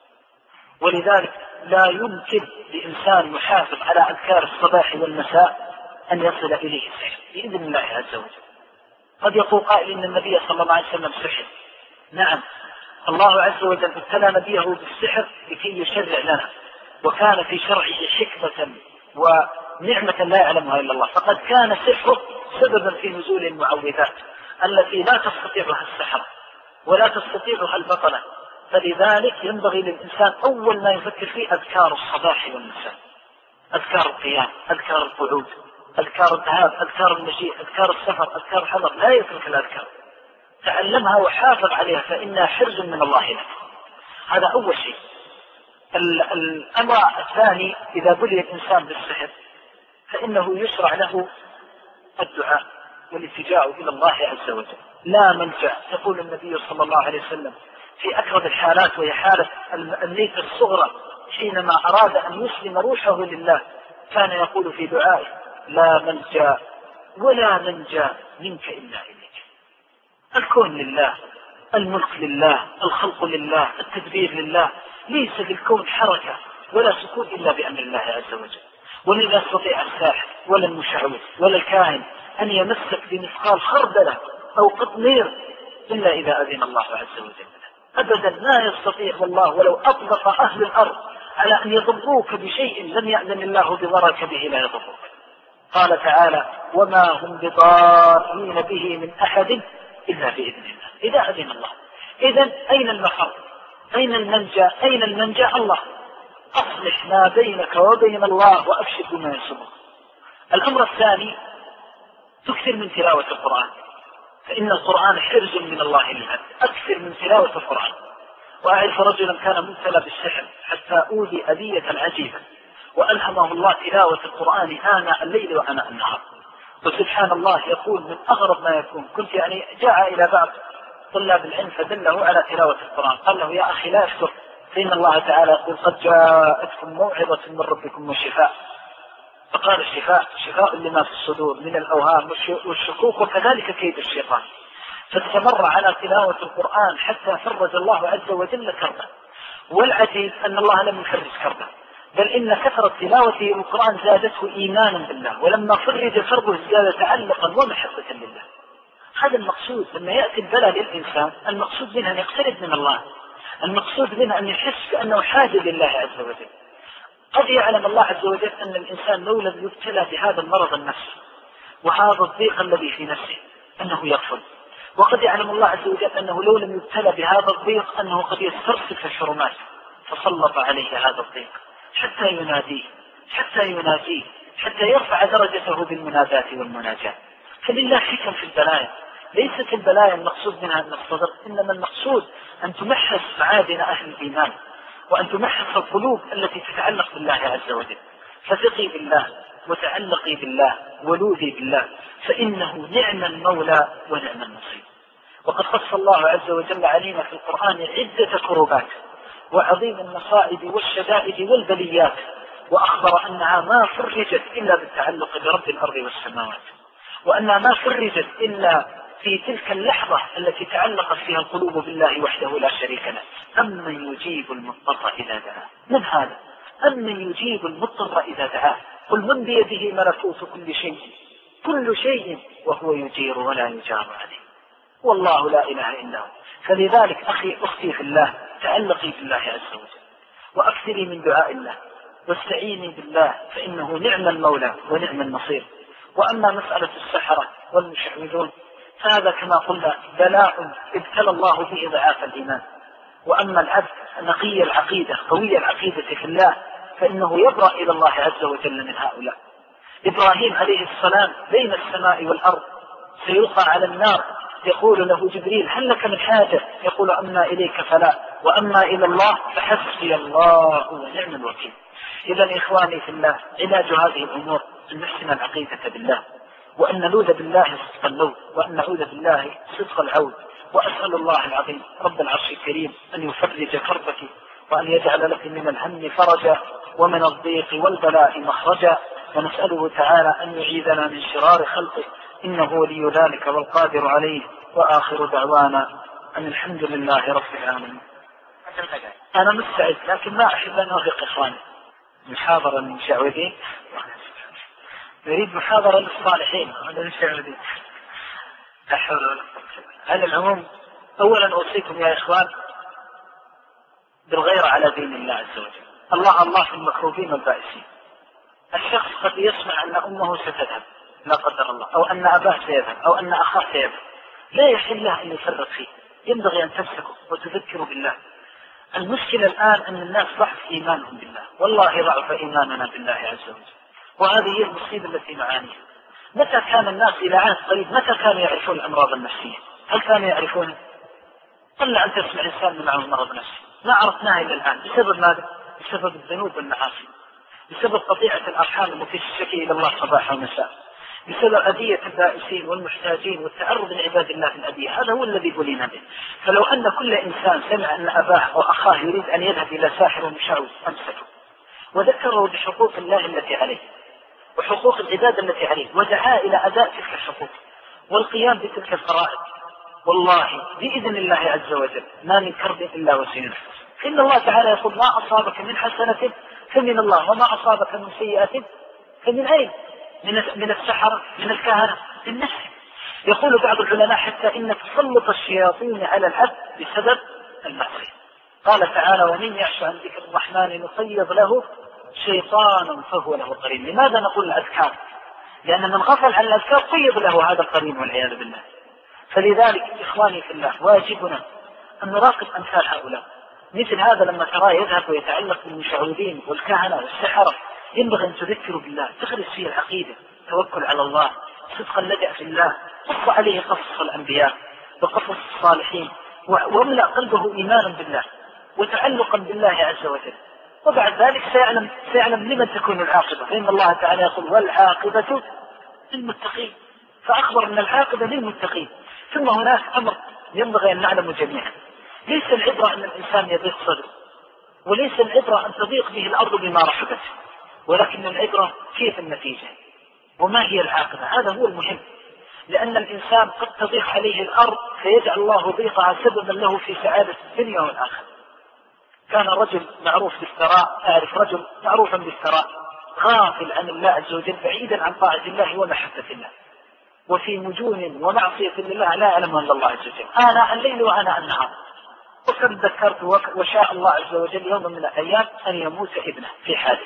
ولذلك لا يمكن لإنسان يحافظ على أذكار الصباح والمساء أن يصل إليه السحر بإذن الله عز وجل. قد يقول قائل إن النبي صلى الله عليه وسلم سحر. نعم، الله عز وجل ابتلى نبيه بالسحر لكي يشرع لنا، وكان في شرعه حكمة ونعمة لا يعلمها إلا الله، فقد كان سحره سببا في نزول المعوذات التي لا تستطيعها السحرة ولا تستطيعها البطلة. فلذلك ينبغي للإنسان أول ما يفكر فيه أذكار الصباح والمساء، أذكار القيام، أذكار القعود، أذكار الذهاب، أذكار المجيء، أذكار السفر، أذكار الحضر، لا يترك الأذكار، تعلمها وحافظ عليها فإنها حرز من الله لك. هذا أول شيء. الأمر الثاني، إذا بلي الإنسان بالسحر فإنه يشرع له الدعاء والالتجاء إلى الله عز وجل. لا ملجأ، يقول النبي صلى الله عليه وسلم في أكرم الحالات، وهي حالة الميت الصغرى حينما أراد أن يسلم روحه لله كان يقول في دعائه: لا ملجأ ولا منجا منك إلا إليك. الكون لله، الملك لله، الخلق لله، التدبير لله، ليس في الكون حركة ولا سكون إلا بأمر الله عز وجل. ولن يستطيع الساحر ولا المشعوذ ولا الكاهن أن يمسك بمثقال خردلة أو قطمير إلا إذا أذن الله عز وجل. أبدا لا يستطيع والله، ولو أطلق أهل الأرض على أن يضروك بشيء لم يأذن الله بضرك به لا يضروك. قال تعالى: وما هم بضارين به من أحد إلا بإذن الله، إذا أذن الله. إذن أين المفر؟ أين المنجا؟ أين المنجا؟ الله. أصلح ما بينك وبين الله وأبشر بما يسرك. الأمر الثاني، تكثر من تلاوة القرآن، فإن القرآن حرز من الله للعبد. أكثر من تلاوة القرآن. وأعرف رجلا كان مبتلى بالسحر حتى أوذي أذية عجيبة، وألهمه الله تلاوة القرآن آناء الليل وآناء النهار. وسبحان الله يقول من أغرب ما يكون، كنت جاء إلى بعض طلاب العلم فدله على تلاوة القرآن، قال له: يا أخي لا أشكر، فإن الله تعالى يقول: قد جاءتكم موعظة من ربكم وشفاء. فقال: الشفاء شفاء لما في الصدور من الأوهام والشكوك وكذلك كيد الشيطان. فاستمر على تلاوة القرآن حتى فرج الله عز وجل كربه. والعجيب أن الله لم يفرج كربه، بل إن كثرة تلاوته القرآن زادته إيمانا بالله، ولما فرج كربه زاد تعلقا ومحبة لله. هذا المقصود لما يأتي البلاء للإنسان، المقصود منه أن يقترب من الله، المقصود منه أن يحس بأنه حاجة لله عز وجل. قد يعلم الله عز وجل أن الإنسان لو لم يبتلى بهذا المرض النفسي وهذا الضيق الذي في نفسه أنه يغفل، وقد يعلم الله عز وجل أنه لو لم يبتلى بهذا الضيق أنه قد يسترسل في الحرمات، فسلط عليه هذا الضيق حتى يناديه حتى يرفع درجته بالمنادات والمناجاة. فلله حكم في البلايا، ليست البلايا المقصود منها أن نصطدر، إنما المقصود أن تمحص معادن أهل الإيمان، وأن تمحص القلوب التي تتعلق بالله عز وجل. فثقي بالله وتعلقي بالله ولوذي بالله، فإنه نعم المولى ونعم النصير. وقد قص الله عز وجل علينا في القرآن عدة كربات وعظيم المصائب والشدائد والبليات، وأخبر أنها ما فرجت إلا بالتعلق برب الأرض والسماوات، وأنها ما فرجت إلا في تلك اللحظة التي تعلقت فيها القلوب بالله وحده لا شريك له. أمن يجيب المضطر إذا دعاه، من هذا؟ أمن يجيب المضطر إذا دعاه، قل من بيده ملكوت كل شيء وهو يجير ولا يجار عليه، والله لا إله إلا هو. فلذلك أختي في الله، تعلقي بالله عز وجل وأكثري من دعاء الله واستعيني بالله، فإنه نعم المولى ونعم النصير. وأما مسألة السحرة والمشعوذون فهذا كما قلنا بلاء ابتلى الله به ضعاف الإيمان. وأما العبد نقي العقيدة قوي العقيدة في الله فإنه يبرأ إلى الله عز وجل من هؤلاء. إبراهيم عليه السلام بين السماء والأرض سيلقى على النار، يقول له جبريل هل لك من حاجة؟ يقول أما إليك فلا، وأما إلى الله فحسبي الله ونعم الوكيل. إذا إخواني في الله، علاج هذه الأمور أن نحسن العقيدة بالله، وأن نلوذ بالله صدق اللوذ، وأن نعوذ بالله صدق العوذ. وأسأل الله العظيم رب العرش الكريم أن يفرج كربك، وأن يجعل لك من الهم فرجا ومن الضيق والبلاء مخرجا، ونسأله تعالى أن يعيذنا من شرار خلقه، إنه ولي ذلك والقادر عليه. وآخر دعوانا أن الحمد لله رب العالمين. أنا مستعد لكن ما أحب أن أرهق إخواني. محاضرة للمشعوذين، نريد محاضرة للصالحين على المشعوذين. لا حول ولا قوة. على العموم أولا أوصيكم يا إخوان بالغير على دين الله عز وجل. الله في المكروبين والبائسين. الشخص قد يسمع أن أمه ستذهب لا قدر الله، أو أن أباه سيذهب، أو أن أخاه سيذهب، لا يحل له أن يفرط فيه، ينبغي أن تمسكه وتذكره بالله. المشكلة الآن أن الناس ضعف إيمانهم بالله، والله ضعف إيماننا بالله عز وجل، وهذه هي المصيبة التي نعانيها. متى كان الناس إلى عهد قريب متى كانوا يعرفون الأمراض النفسية؟ هل كانوا يعرفون؟ قل أن تسمع إنسان معه مرض نفسي، ما عرفناها إلا الآن. بسبب ماذا؟ بسبب الذنوب والمعاصي، بسبب قطيعة الأرحام التي تشتكي إلى الله صباحا ومساء، بسبب أذية البائسين والمحتاجين والتعرض لعباد الله في الأذية. هذا هو الذي بلينا به. فلو أن كل إنسان سمع أن أباه أو أخاه يريد أن يذهب إلى ساحر ومشعوذ أمسكه وذكره بحقوق الله التي عليه وحقوق العباد التي عليه، ودعا إلى أداء تلك الحقوق والقيام بتلك الفرائض، والله بإذن الله عز وجل ما من كرب إلا وسينفس. إن الله تعالى يقول ما أصابك من حسنة فمن الله، وما أصابك من سيئة فمن أين؟ من السحرة، من الكهنة، من نفسه. يقول بعض العلماء حتى إن تسلط الشياطين على العبد بسبب المعصية. قال تعالى ومن يعش عن ذكر الرحمن نقيض له شيطانا فهو له قرين. لماذا نقول الأذكار؟ لأن من غفل عن الأذكار قيض له هذا القرين والعياذ بالله. فلذلك إخواني في الله واجبنا أن نراقب أمثال هؤلاء. مثل هذا لما تراه يذهب ويتعلق بالمشعوذين والكهنة والسحرة ينبغي أن تذكروا بالله، تغرس فيه العقيدة، توكل على الله، صدق اللجأ في الله، قص عليه قصص الأنبياء وقصص الصالحين، واملأ قلبه إيمانا بالله وتعلقا بالله عز وجل. وبعد ذلك سيعلم لمن تكون العاقبة، فإن الله تعالى يقول والعاقبة للمتقين، فأخبر أن العاقبة للمتقين. ثم هناك أمر ينبغي أن نعلم جميعا، ليس العبرة أن الإنسان يضيق صدره، وليس العبرة أن تضيق به الأرض بما رحبت، ولكن العبرة كيف النتيجة وما هي العاقبة. هذا هو المهم، لأن الإنسان قد تضيق عليه الأرض فيجعل الله ضيقها سببا له في سعادة الدنيا والآخرة. كان رجل معروف بالثراء، أعرف رجل معروفا بالثراء غافل عن الله عز وجل بعيدا عن طاعة الله ومحبة الله، وفي مجون ومعصية لله لا يعلمها إلا الله عز وجل، آناء الليل وآناء النهار. وقد ذكرت وشاء الله عز وجل يوم من الأيام أن يموت ابنه في حاله،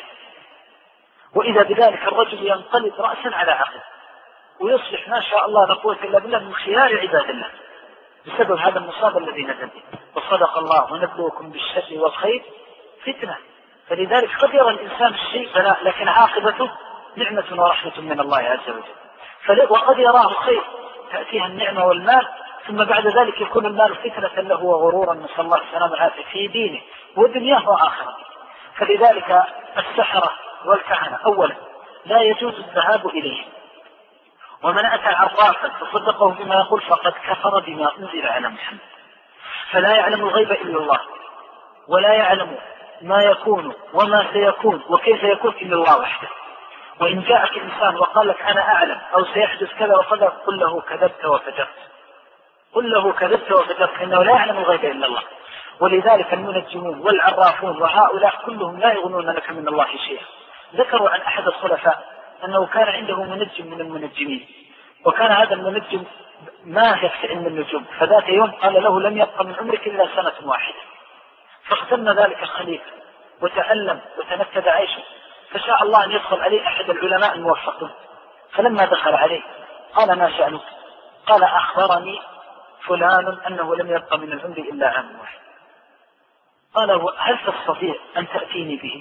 وإذا بذلك الرجل ينقلب رأسا على عقل ويصبح ما شاء الله لا قوة إلا بالله من خيار عباد الله بسبب هذا المصاب الذي نزل به. وصدق الله ونبلوكم بالشر والخير فتنة. فلذلك قد يرى الإنسان الشيء فلا، لكن عاقبته نعمة ورحمة من الله عز وجل. وقد يراه خير تأتيها النعمة والمال، ثم بعد ذلك يكون المال فتنة له وغرورا، نسأل الله السلامة والعافية في دينه ودنياه وآخرته. فلذلك السحرة والكهنة أولا لا يجوز الذهاب إليه. ومن أتى عرافا فصدقه بما يقول فقد كفر بما أنزل على محمد. فلا يعلم الغيب إلا الله، ولا يعلم ما يكون وما سيكون وكيف يكون إلا الله وحده. وإن جاءك إنسان وقال لك أنا أعلم أو سيحدث كذا وكذا قل له كذبت وفجرت، قل له كذبت وفجرت، إنه لا يعلم الغيب إلا الله. ولذلك المنجمون والعرافون وهؤلاء كلهم لا يغنون لك من الله شيئا. ذكروا عن أحد الخلفاء أنه كان عنده منجم من المنجمين، وكان هذا المنجم ماهر في علم النجوم، فذات يوم قال له لم يبق من عمرك إلا سنة واحدة. فاغتم ذلك الخليفة وتألم وتنكد عيشه، فشاء الله أن يدخل عليه أحد العلماء الموفقين. فلما دخل عليه قال ما شأنك؟ قال أخبرني فلان أنه لم يبق من العمر إلا عام واحد. قال هل تستطيع أن تأتيني به؟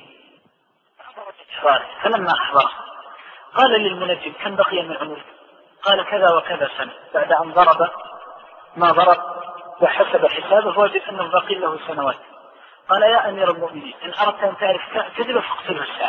فلما أخبره قال للمنجم كم بقي من عمرك؟ قال كذا وكذا سنة. بعد أن ضرب ما ضرب وحسب حسابه وجد أنه بقي له سنوات. قال يا أمير المؤمنين إن أردت أن تعرف كذب فاقتله الساعة.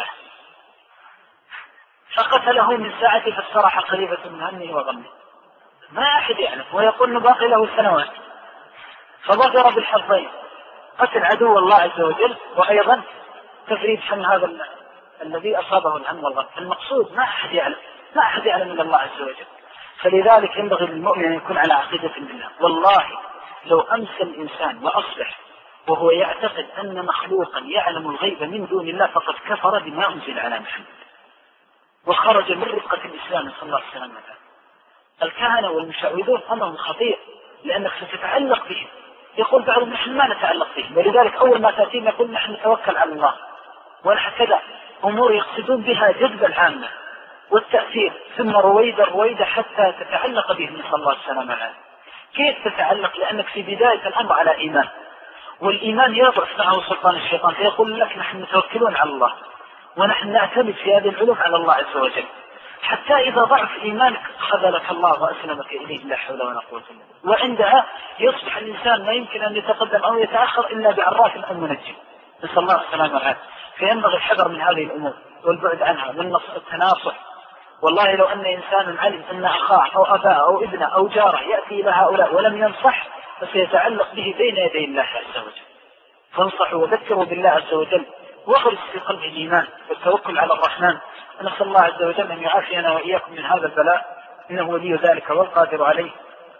فقتله من ساعته فاستراح خليفة من همه وغمه. ما أحد يعلم ويقول أنه باقي له سنوات. فظفر بالحظين، قتل عدو الله عز وجل وأيضا تفريد حم هذا الذي أصابه الهم والغم. المقصود ما أحد يعلم، ما أحد يعلم إلا الله عز وجل. فلذلك ينبغي للمؤمن أن يكون على عقيدة بالله. والله لو أمسى الإنسان وأصبح وهو يعتقد أن مخلوقا يعلم الغيب من دون الله فقد كفر بما أنزل على محمد وخرج من رقة الإسلام صلى الله عليه وسلم. الكهنة والمشعوذون أمرهم خطير لأنك ستتعلق بهم. يقول بعضهم نحن ما نتعلق بهم، ولذلك أول ما تأتينا نقول نحن نتوكل على الله. وهكذا أمور يقصدون بها جذب العامة والتأثير، ثم رويدا حتى تتعلق بهم نسأل الله السلامة والعافية. كيف تتعلق؟ لأنك في بداية الأمر على إيمان، والإيمان يضعف معه سلطان الشيطان، فيقول لك نحن متوكلون على الله ونحن نعتمد في هذه العلوم على الله عز وجل، حتى إذا ضعف إيمانك خذلك الله وأسلمك إليه لا حول ولا قوة إلا بالله. وعندها يصبح الإنسان ما يمكن أن يتقدم أو يتأخر إلا بعراف أو منجم نسأل الله السلامة والعافية. فينبغي الحذر من هذه الأمور والبعد عنها والتناصح. والله لو أن إنسان علم أن أخاه أو أباه أو ابنه أو جاره يأتي إلى هؤلاء ولم ينصح فسيتعلق به بين يدي الله عز وجل. فانصحوا وذكروا بالله عز وجل واغرس في قلب الإيمان والتوكل على الرحمن. نسأل الله عز وجل أن يعافينا وإياكم من هذا البلاء إنه ولي ذلك والقادر عليه.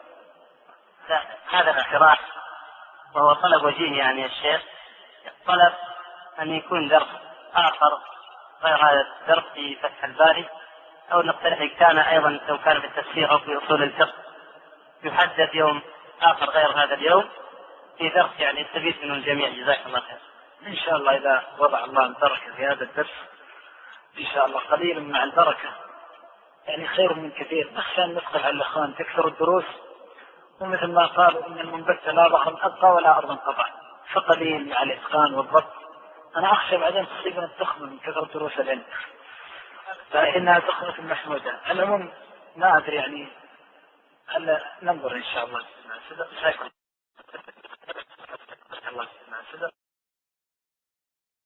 هذا الاعتراف وهو طلب وجيه يعني الشيخ، طلب أن يكون درس آخر غير هذا الدرس في فتح الباري، أو نقترح كان أيضا لو كان في التفسير أو في أصول الفقه يحدد يوم آخر غير هذا اليوم في درس يعني يستفيد منه الجميع. جزاك الله خير. إن شاء الله إذا وضع الله البركة في هذا الدرس إن شاء الله قليل مع البركة يعني خير من كثير. نخشى أن ندخل على الأخوان تكثر الدروس، ومثل ما قالوا إن المنبت لا ظهر أبقى ولا أرض قطع، فقليل مع الإتقان والضبط. أنا أخشى بعدين تصيبنا التخمة من كثر دروس العلم، فإنها تخمة المحمودة. العموم ما أدري يعني هل ننظر إن شاء الله.